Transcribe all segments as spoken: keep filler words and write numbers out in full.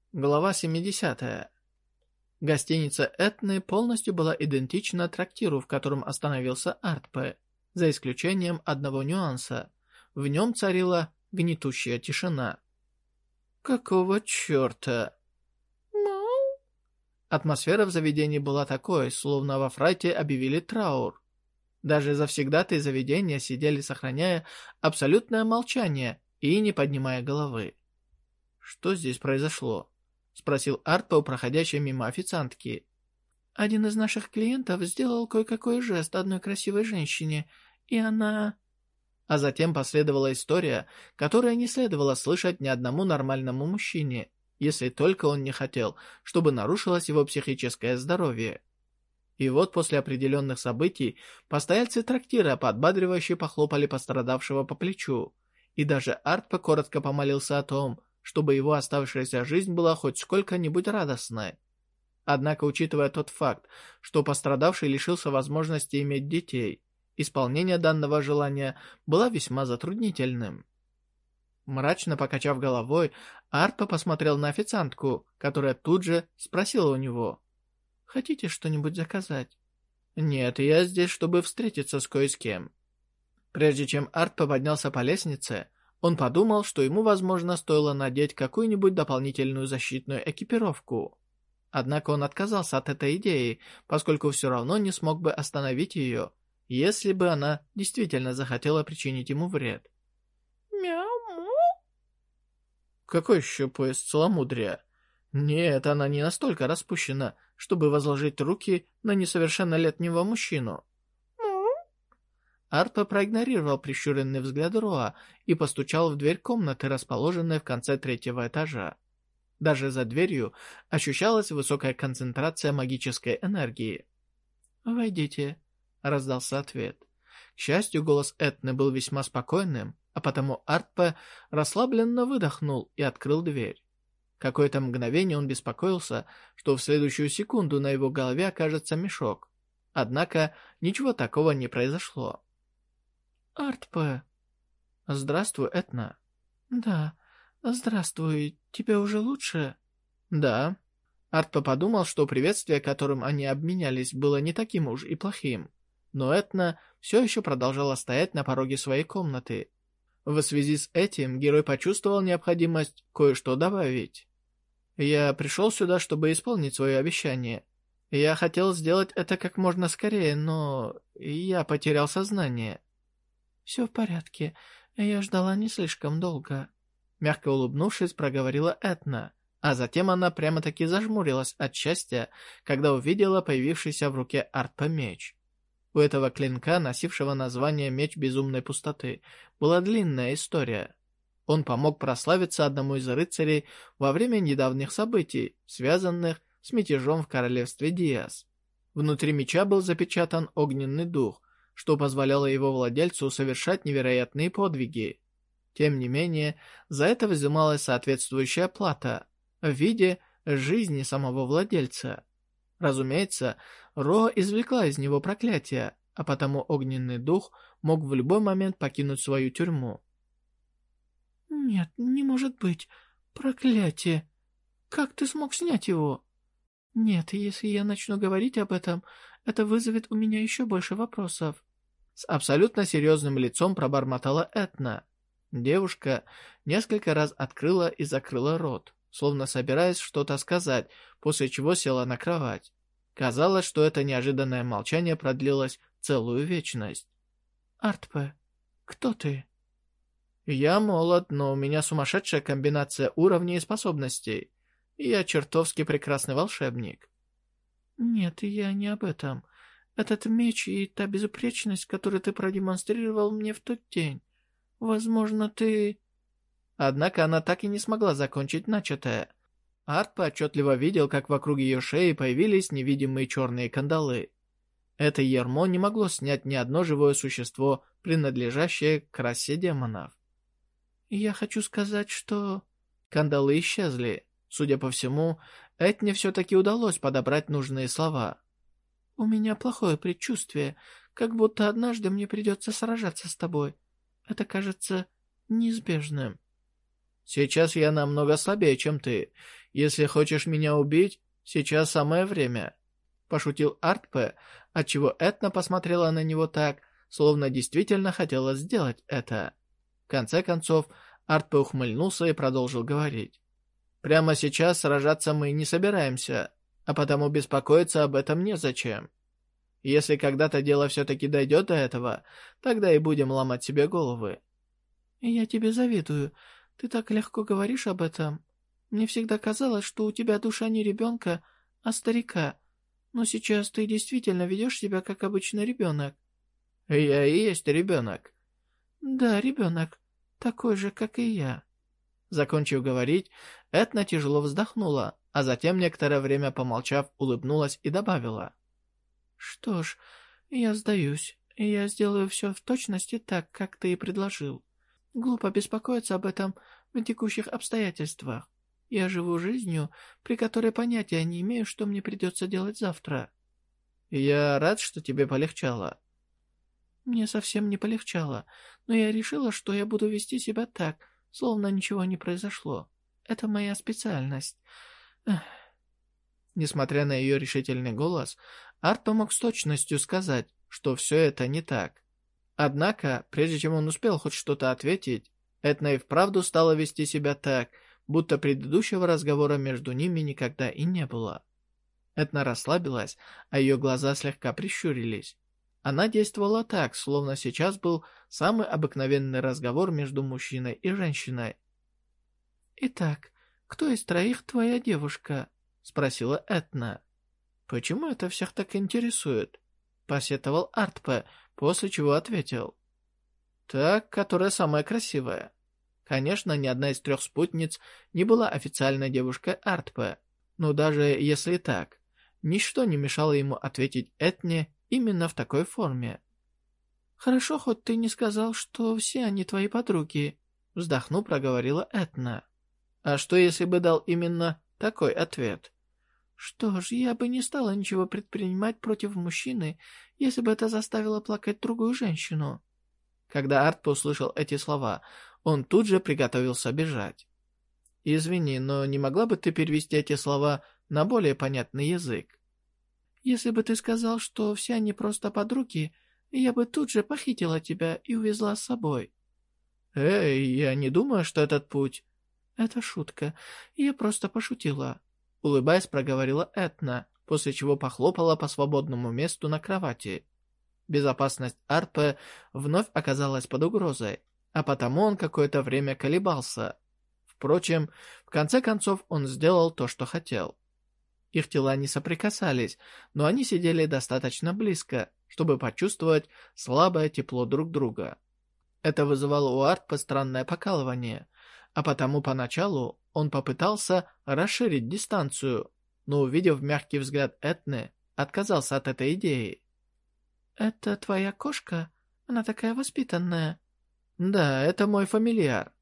Глава семидесятая. Гостиница Этны полностью была идентична трактиру, в котором остановился Артпе, за исключением одного нюанса. В нем царила гнетущая тишина. «Какого черта?» «Мау?» Атмосфера в заведении была такой, словно во фрайте объявили траур. Даже завсегдатые заведения сидели, сохраняя абсолютное молчание и не поднимая головы. «Что здесь произошло?» — спросил Артпе у проходящей мимо официантки. «Один из наших клиентов сделал кое-какой жест одной красивой женщине, и она...» А затем последовала история, которая не следовало слышать ни одному нормальному мужчине, если только он не хотел, чтобы нарушилось его психическое здоровье. И вот после определенных событий постояльцы трактира подбадривающе похлопали пострадавшего по плечу, и даже Артпе коротко помолился о том, чтобы его оставшаяся жизнь была хоть сколько-нибудь радостной. Однако, учитывая тот факт, что пострадавший лишился возможности иметь детей, исполнение данного желания было весьма затруднительным. Мрачно покачав головой, Артпе посмотрел на официантку, которая тут же спросила у него: «Хотите что-нибудь заказать?» «Нет, я здесь, чтобы встретиться с кое с кем». Прежде чем Артпе поднялся по лестнице, он подумал, что ему, возможно, стоило надеть какую-нибудь дополнительную защитную экипировку. Однако он отказался от этой идеи, поскольку все равно не смог бы остановить ее, если бы она действительно захотела причинить ему вред. «Мяу-му!» Какой еще пояс целомудрия? Нет, она не настолько распущена, чтобы возложить руки на несовершеннолетнего мужчину. Артпе проигнорировал прищуренный взгляд Роа и постучал в дверь комнаты, расположенной в конце третьего этажа. Даже за дверью ощущалась высокая концентрация магической энергии. «Войдите», — раздался ответ. К счастью, голос Этны был весьма спокойным, а потому Артпе расслабленно выдохнул и открыл дверь. Какое-то мгновение он беспокоился, что в следующую секунду на его голове окажется мешок. Однако ничего такого не произошло. «Артпе!» «Здравствуй, Этна!» «Да, здравствуй. Тебе уже лучше?» «Да». Артпе подумал, что приветствие, которым они обменялись, было не таким уж и плохим. Но Этна все еще продолжала стоять на пороге своей комнаты. В связи с этим герой почувствовал необходимость кое-что добавить. «Я пришел сюда, чтобы исполнить свое обещание. Я хотел сделать это как можно скорее, но я потерял сознание». «Все в порядке. Я ждала не слишком долго», — мягко улыбнувшись, проговорила Этна, а затем она прямо-таки зажмурилась от счастья, когда увидела появившийся в руке Артпе меч. У этого клинка, носившего название «Меч безумной пустоты», была длинная история. Он помог прославиться одному из рыцарей во время недавних событий, связанных с мятежом в королевстве Диас. Внутри меча был запечатан огненный дух, что позволяло его владельцу совершать невероятные подвиги. Тем не менее, за это взималась соответствующая плата в виде жизни самого владельца. Разумеется, Роа извлекла из него проклятие, а потому огненный дух мог в любой момент покинуть свою тюрьму. «Нет, не может быть. Проклятие. Как ты смог снять его?» «Нет, если я начну говорить об этом, это вызовет у меня еще больше вопросов». С абсолютно серьезным лицом пробормотала Этна. Девушка несколько раз открыла и закрыла рот, словно собираясь что-то сказать, после чего села на кровать. Казалось, что это неожиданное молчание продлилось целую вечность. «Артпе, кто ты?» «Я молод, но у меня сумасшедшая комбинация уровней и способностей. Я чертовски прекрасный волшебник». «Нет, я не об этом. Этот меч и та безупречность, которую ты продемонстрировал мне в тот день. Возможно, ты...» Однако она так и не смогла закончить начатое. Артпе отчетливо видел, как вокруг ее шеи появились невидимые черные кандалы. Это ярмо не могло снять ни одно живое существо, принадлежащее к расе демонов. «Я хочу сказать, что...» Кандалы исчезли. Судя по всему, Этне все-таки удалось подобрать нужные слова. «У меня плохое предчувствие, как будто однажды мне придется сражаться с тобой. Это кажется неизбежным». Сейчас я намного слабее, чем ты. Если хочешь меня убить, сейчас самое время. Пошутил Артпе, отчего Этна посмотрела на него так, словно действительно хотела сделать это. В конце концов, Артпе ухмыльнулся и продолжил говорить. Прямо сейчас сражаться мы не собираемся, а потому беспокоиться об этом незачем. Если когда-то дело все-таки дойдет до этого, тогда и будем ломать себе головы. Я тебе завидую. Ты так легко говоришь об этом. Мне всегда казалось, что у тебя душа не ребенка, а старика. Но сейчас ты действительно ведешь себя как обычный ребенок. Я и есть ребенок. Да, ребенок. Такой же, как и я. Закончив говорить, Этна тяжело вздохнула, а затем, некоторое время помолчав, улыбнулась и добавила. Что ж, я сдаюсь, и я сделаю все в точности так, как ты и предложил. Глупо беспокоиться об этом в текущих обстоятельствах. Я живу жизнью, при которой понятия не имею, что мне придется делать завтра. Я рад, что тебе полегчало. Мне совсем не полегчало, но я решила, что я буду вести себя так, словно ничего не произошло. Это моя специальность. Эх. Несмотря на ее решительный голос, Арт помог с точностью сказать, что все это не так. Однако, прежде чем он успел хоть что-то ответить, Этна и вправду стала вести себя так, будто предыдущего разговора между ними никогда и не было. Этна расслабилась, а ее глаза слегка прищурились. Она действовала так, словно сейчас был самый обыкновенный разговор между мужчиной и женщиной. «Итак, кто из троих твоя девушка?» — спросила Этна. «Почему это всех так интересует?» — посетовал Артпе, после чего ответил. «Та, которая самая красивая». Конечно, ни одна из трех спутниц не была официальной девушкой Артпе, но даже если так, ничто не мешало ему ответить Этне именно в такой форме. «Хорошо, хоть ты не сказал, что все они твои подруги», — вздохнув, проговорила Этна. «А что, если бы дал именно такой ответ?» «Что ж, я бы не стала ничего предпринимать против мужчины, если бы это заставило плакать другую женщину». Когда Артпе услышал эти слова, он тут же приготовился бежать. «Извини, но не могла бы ты перевести эти слова на более понятный язык?» «Если бы ты сказал, что все они просто подруги, я бы тут же похитила тебя и увезла с собой». «Эй, я не думаю, что этот путь...» «Это шутка. Я просто пошутила», — улыбаясь, проговорила Этна, после чего похлопала по свободному месту на кровати. Безопасность Артпе вновь оказалась под угрозой, а потому он какое-то время колебался. Впрочем, в конце концов он сделал то, что хотел. Их тела не соприкасались, но они сидели достаточно близко, чтобы почувствовать слабое тепло друг друга. Это вызывало у Артпе странное покалывание, а потому поначалу он попытался расширить дистанцию, но, увидев мягкий взгляд Этны, отказался от этой идеи. «Это твоя кошка? Она такая воспитанная». «Да, это мой фамильяр».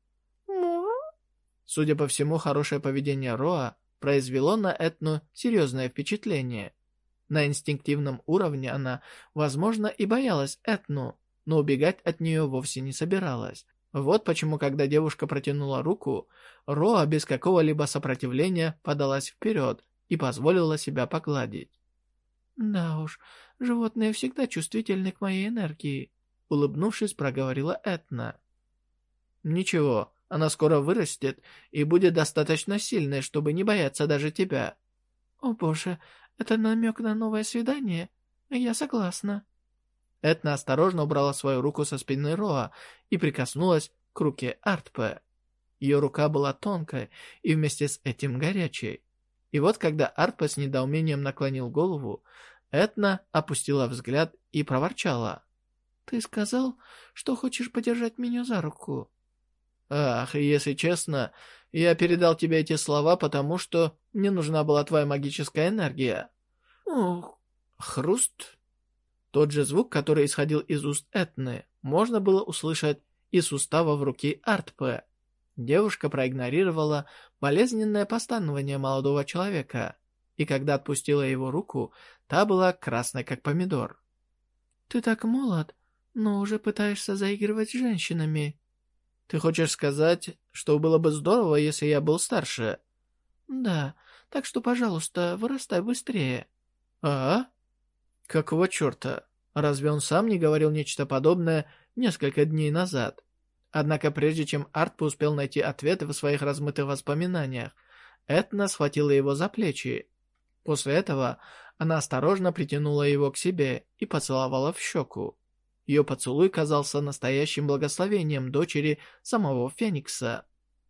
Судя по всему, хорошее поведение Роа произвело на Этну серьезное впечатление. На инстинктивном уровне она, возможно, и боялась Этну, но убегать от нее вовсе не собиралась. Вот почему, когда девушка протянула руку, Роа без какого-либо сопротивления подалась вперед и позволила себя погладить. «Да уж, животные всегда чувствительны к моей энергии», — улыбнувшись, проговорила Этна. «Ничего, она скоро вырастет и будет достаточно сильной, чтобы не бояться даже тебя». «О боже, это намек на новое свидание? Я согласна». Этна осторожно убрала свою руку со спины Роа и прикоснулась к руке Артпе. Ее рука была тонкой и вместе с этим горячей. И вот когда Артпе с недоумением наклонил голову, Этна опустила взгляд и проворчала. «Ты сказал, что хочешь подержать меня за руку?» «Ах, если честно, я передал тебе эти слова, потому что мне нужна была твоя магическая энергия». «Ох!» Хруст. Тот же звук, который исходил из уст Этны, можно было услышать из сустава в руке Артпе. Девушка проигнорировала болезненное постановление молодого человека, и когда отпустила его руку, та была красной, как помидор. «Ты так молод, но уже пытаешься заигрывать с женщинами». Ты хочешь сказать, что было бы здорово, если я был старше? Да, так что, пожалуйста, вырастай быстрее. А? Какого черта? Разве он сам не говорил нечто подобное несколько дней назад? Однако прежде чем Артпо успел найти ответы в своих размытых воспоминаниях, Этна схватила его за плечи. После этого она осторожно притянула его к себе и поцеловала в щеку. Ее поцелуй казался настоящим благословением дочери самого Феникса.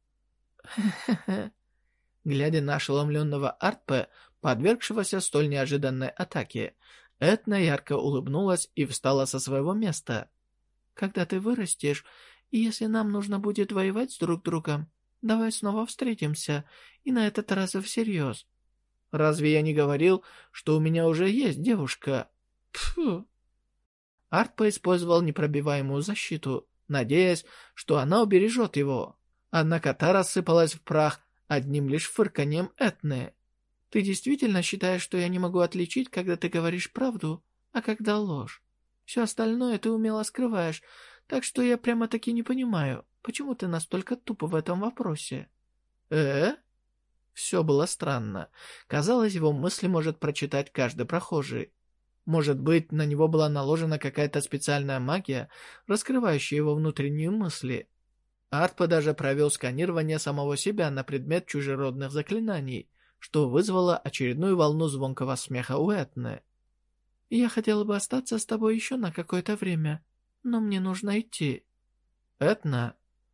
Глядя на ошеломленного Артпе, подвергшегося столь неожиданной атаке, Этна ярко улыбнулась и встала со своего места. «Когда ты вырастешь, и если нам нужно будет воевать с друг другом, давай снова встретимся, и на этот раз и всерьез. Разве я не говорил, что у меня уже есть девушка?» Пфу. Артпе использовал непробиваемую защиту, надеясь, что она убережет его. Однако та рассыпалась в прах одним лишь фырканьем Этны. «Ты действительно считаешь, что я не могу отличить, когда ты говоришь правду, а когда ложь? Все остальное ты умело скрываешь, так что я прямо-таки не понимаю, почему ты настолько туп в этом вопросе?» «Э?» Все было странно. Казалось, его мысли может прочитать каждый прохожий. Может быть, на него была наложена какая-то специальная магия, раскрывающая его внутренние мысли. Артпе даже провел сканирование самого себя на предмет чужеродных заклинаний, что вызвало очередную волну звонкого смеха у Этны. «Я хотела бы остаться с тобой еще на какое-то время, но мне нужно идти». «Этна?»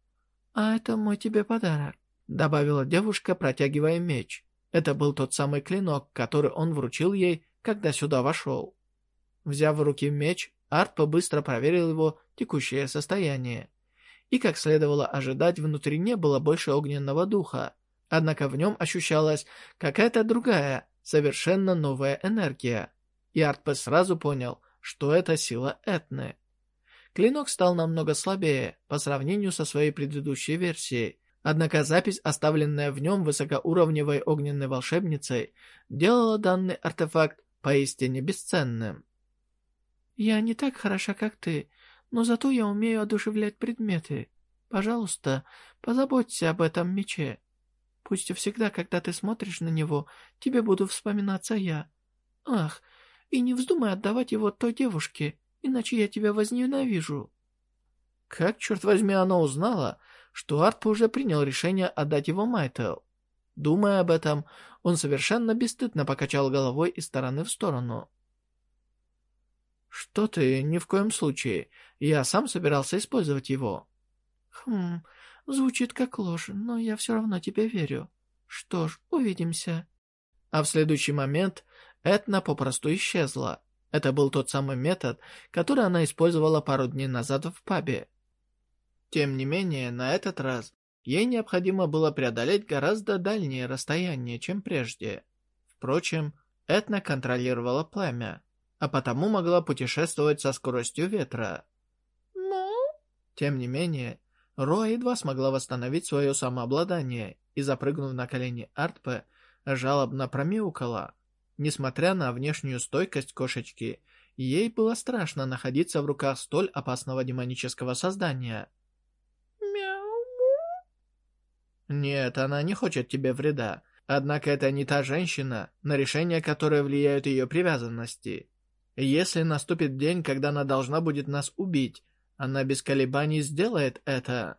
«А это мой тебе подарок», — добавила девушка, протягивая меч. Это был тот самый клинок, который он вручил ей, когда сюда вошел. Взяв в руки меч, Артпе быстро проверил его текущее состояние. И, как следовало ожидать, внутри не было больше огненного духа. Однако в нем ощущалась какая-то другая, совершенно новая энергия. И Артпе сразу понял, что это сила Этны. Клинок стал намного слабее по сравнению со своей предыдущей версией. Однако запись, оставленная в нем высокоуровневой огненной волшебницей, делала данный артефакт поистине бесценным. «Я не так хороша, как ты, но зато я умею одушевлять предметы. Пожалуйста, позаботься об этом мече. Пусть всегда, когда ты смотришь на него, тебе буду вспоминаться я. Ах, и не вздумай отдавать его той девушке, иначе я тебя возненавижу». Как, черт возьми, она узнала, что Артпе уже принял решение отдать его Майтел? Думая об этом, он совершенно бесстыдно покачал головой из стороны в сторону. «Что ты, ни в коем случае. Я сам собирался использовать его». «Хм, звучит как ложь, но я все равно тебе верю. Что ж, увидимся». А в следующий момент Этна попросту исчезла. Это был тот самый метод, который она использовала пару дней назад в пабе. Тем не менее, на этот раз ей необходимо было преодолеть гораздо дальние расстояния, чем прежде. Впрочем, Этна контролировала пламя, а потому могла путешествовать со скоростью ветра. Но... Тем не менее, Роа едва смогла восстановить свое самообладание и, запрыгнув на колени Артпе, жалобно промяукала. Несмотря на внешнюю стойкость кошечки, ей было страшно находиться в руках столь опасного демонического создания. «Мяу-му». Нет, она не хочет тебе вреда, однако это не та женщина, на решение которой влияют ее привязанности. Если наступит день, когда она должна будет нас убить, она без колебаний сделает это.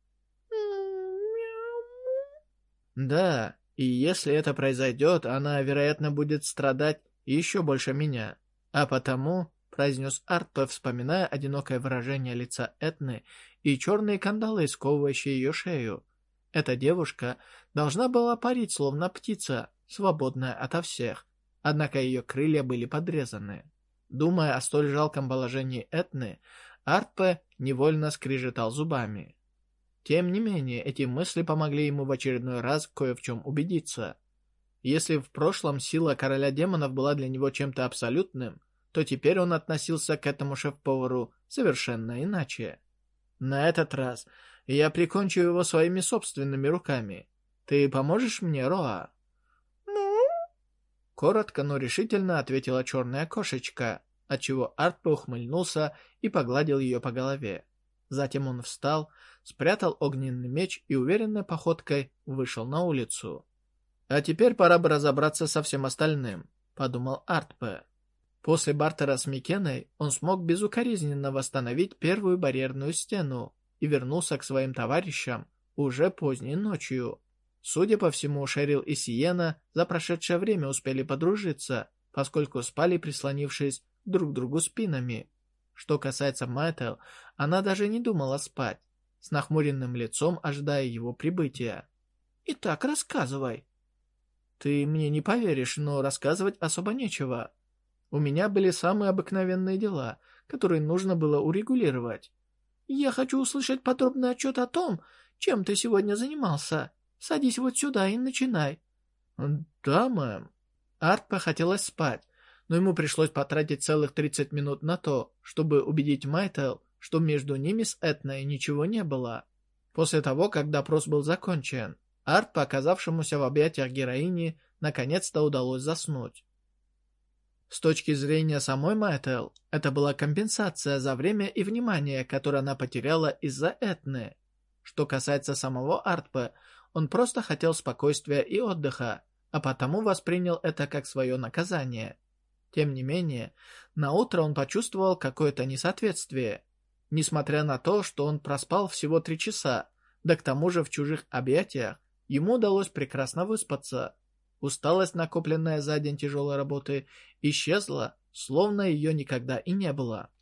Да, и если это произойдет, она, вероятно, будет страдать еще больше меня. А потому, произнес Артпе, вспоминая одинокое выражение лица Этны и черные кандалы, сковывающие ее шею. Эта девушка должна была парить, словно птица, свободная ото всех, однако ее крылья были подрезаны. Думая о столь жалком положении Этны, Артпе невольно скрежетал зубами. Тем не менее, эти мысли помогли ему в очередной раз кое в чем убедиться. Если в прошлом сила короля демонов была для него чем-то абсолютным, то теперь он относился к этому шеф-повару совершенно иначе. На этот раз я прикончу его своими собственными руками. Ты поможешь мне, Роа? Ну? Коротко, но решительно ответила черная кошечка, отчего Артпе ухмыльнулся и погладил ее по голове. Затем он встал, спрятал огненный меч и уверенной походкой вышел на улицу. «А теперь пора бы разобраться со всем остальным», — подумал Артпе. После бартера с Микеной он смог безукоризненно восстановить первую барьерную стену и вернулся к своим товарищам уже поздней ночью. Судя по всему, Шерил и Сиена за прошедшее время успели подружиться, поскольку спали, прислонившись друг к другу спинами. Что касается Мэтл, она даже не думала спать, с нахмуренным лицом ожидая его прибытия. «Итак, рассказывай». «Ты мне не поверишь, но рассказывать особо нечего. У меня были самые обыкновенные дела, которые нужно было урегулировать». «Я хочу услышать подробный отчет о том, чем ты сегодня занимался. Садись вот сюда и начинай». «Да, мэм». Артпе хотелось спать, но ему пришлось потратить целых тридцать минут на то, чтобы убедить Майтел, что между ними с Этной ничего не было. После того, как допрос был закончен, Артпе, оказавшемуся в объятиях героини, наконец-то удалось заснуть. С точки зрения самой Майтел, это была компенсация за время и внимание, которое она потеряла из-за Этны. Что касается самого Артпе, он просто хотел спокойствия и отдыха, а потому воспринял это как свое наказание. Тем не менее, наутро он почувствовал какое-то несоответствие. Несмотря на то, что он проспал всего три часа, да к тому же в чужих объятиях, ему удалось прекрасно выспаться. Усталость, накопленная за день тяжелой работы, исчезла, словно ее никогда и не было.